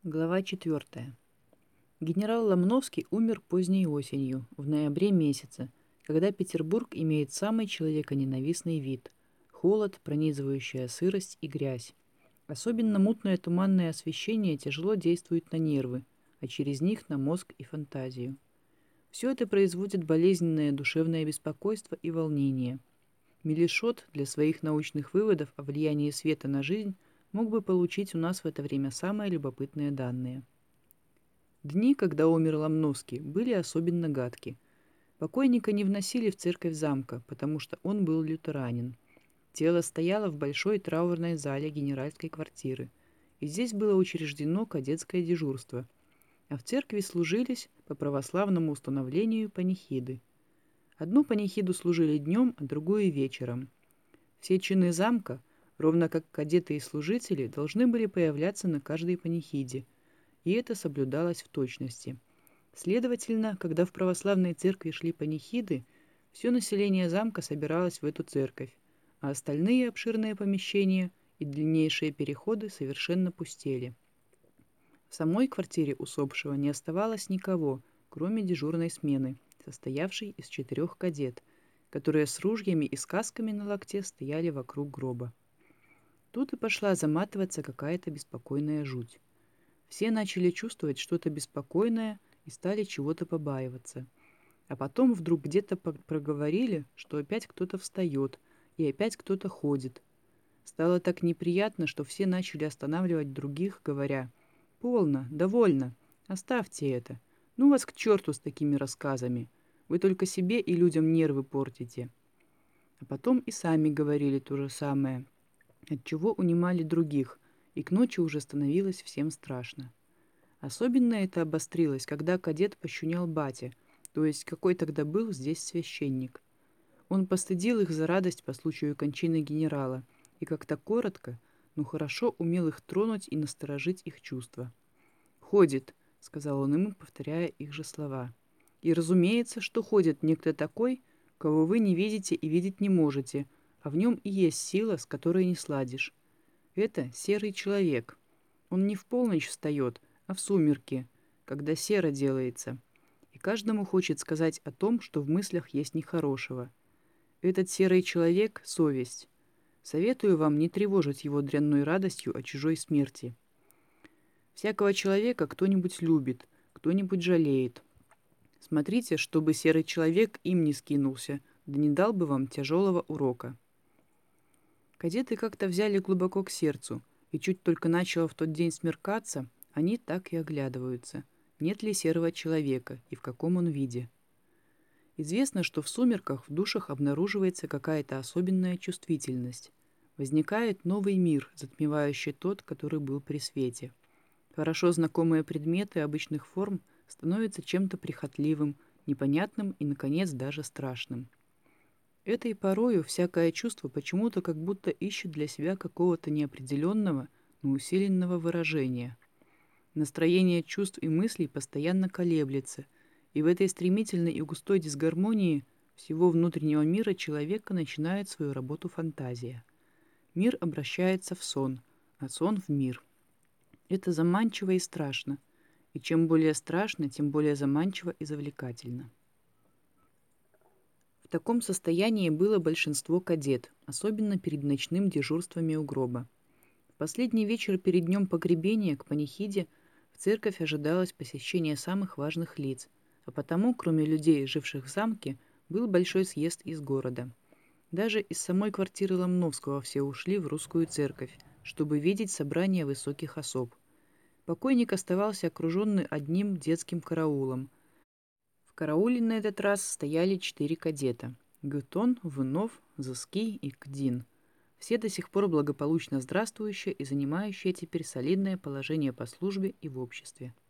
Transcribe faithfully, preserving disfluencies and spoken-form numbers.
Глава четвертая. Генерал Ломновский умер поздней осенью, в ноябре месяце, когда Петербург имеет самый человеконенавистный вид – холод, пронизывающая сырость и грязь. Особенно мутное туманное освещение тяжело действует на нервы, а через них на мозг и фантазию. Все это производит болезненное душевное беспокойство и волнение. Мелишот для своих научных выводов о влиянии света на жизнь мог бы получить у нас в это время самые любопытные данные. Дни, когда умер Ломновский, были особенно гадки. Покойника не вносили в церковь замка, потому что он был лютеранин. Тело стояло в большой траурной зале генеральской квартиры, и здесь было учреждено кадетское дежурство, а в церкви служились по православному установлению панихиды. Одну панихиду служили днем, а другую вечером. Все чины замка, ровно как кадеты и служители, должны были появляться на каждой панихиде, и это соблюдалось в точности. Следовательно, когда в православной церкви шли панихиды, все население замка собиралось в эту церковь, а остальные обширные помещения и длиннейшие переходы совершенно пустели. В самой квартире усопшего не оставалось никого, кроме дежурной смены, состоявшей из четырех кадет, которые с ружьями и с касками на локте стояли вокруг гроба. Тут и пошла заматываться какая-то беспокойная жуть. Все начали чувствовать что-то беспокойное и стали чего-то побаиваться. А потом вдруг где-то проговорили, что опять кто-то встает и опять кто-то ходит. Стало так неприятно, что все начали останавливать других, говоря: «Полно, довольно, оставьте это. Ну вас к черту с такими рассказами. Вы только себе и людям нервы портите». А потом и сами говорили то же самое, отчего унимали других, и к ночи уже становилось всем страшно. Особенно это обострилось, когда кадет пощунял батя, то есть какой тогда был здесь священник. Он постыдил их за радость по случаю кончины генерала и как-то коротко, но хорошо умел их тронуть и насторожить их чувства. «Ходит», — сказал он ему, повторяя их же слова. «И разумеется, что ходит некто такой, кого вы не видите и видеть не можете, а в нем и есть сила, с которой не сладишь. Это серый человек. Он не в полночь встает, а в сумерки, когда серо делается. И каждому хочет сказать о том, что в мыслях есть нехорошего. Этот серый человек — совесть. Советую вам не тревожить его дрянной радостью о чужой смерти. Всякого человека кто-нибудь любит, кто-нибудь жалеет. Смотрите, чтобы серый человек им не скинулся, да не дал бы вам тяжелого урока». Кадеты как-то взяли глубоко к сердцу, и чуть только начало в тот день смеркаться, они так и оглядываются, нет ли серого человека и в каком он виде. Известно, что в сумерках в душах обнаруживается какая-то особенная чувствительность. Возникает новый мир, затмевающий тот, который был при свете. Хорошо знакомые предметы обычных форм становятся чем-то прихотливым, непонятным и, наконец, даже страшным. Этой порою всякое чувство почему-то как будто ищет для себя какого-то неопределенного, но усиленного выражения. Настроение чувств и мыслей постоянно колеблется, и в этой стремительной и густой дисгармонии всего внутреннего мира человека начинает свою работу фантазия. Мир обращается в сон, а сон в мир. Это заманчиво и страшно, и чем более страшно, тем более заманчиво и завлекательно. В таком состоянии было большинство кадет, особенно перед ночным дежурствами у гроба. В последний вечер перед днем погребения к панихиде в церковь ожидалось посещение самых важных лиц, а потому, кроме людей, живших в замке, был большой съезд из города. Даже из самой квартиры Ломновского все ушли в русскую церковь, чтобы видеть собрание высоких особ. Покойник оставался окруженный одним детским караулом. В карауле на этот раз стояли четыре кадета — Гютон, Вынов, Зыски и Кдин. Все до сих пор благополучно здравствующие и занимающие теперь солидное положение по службе и в обществе.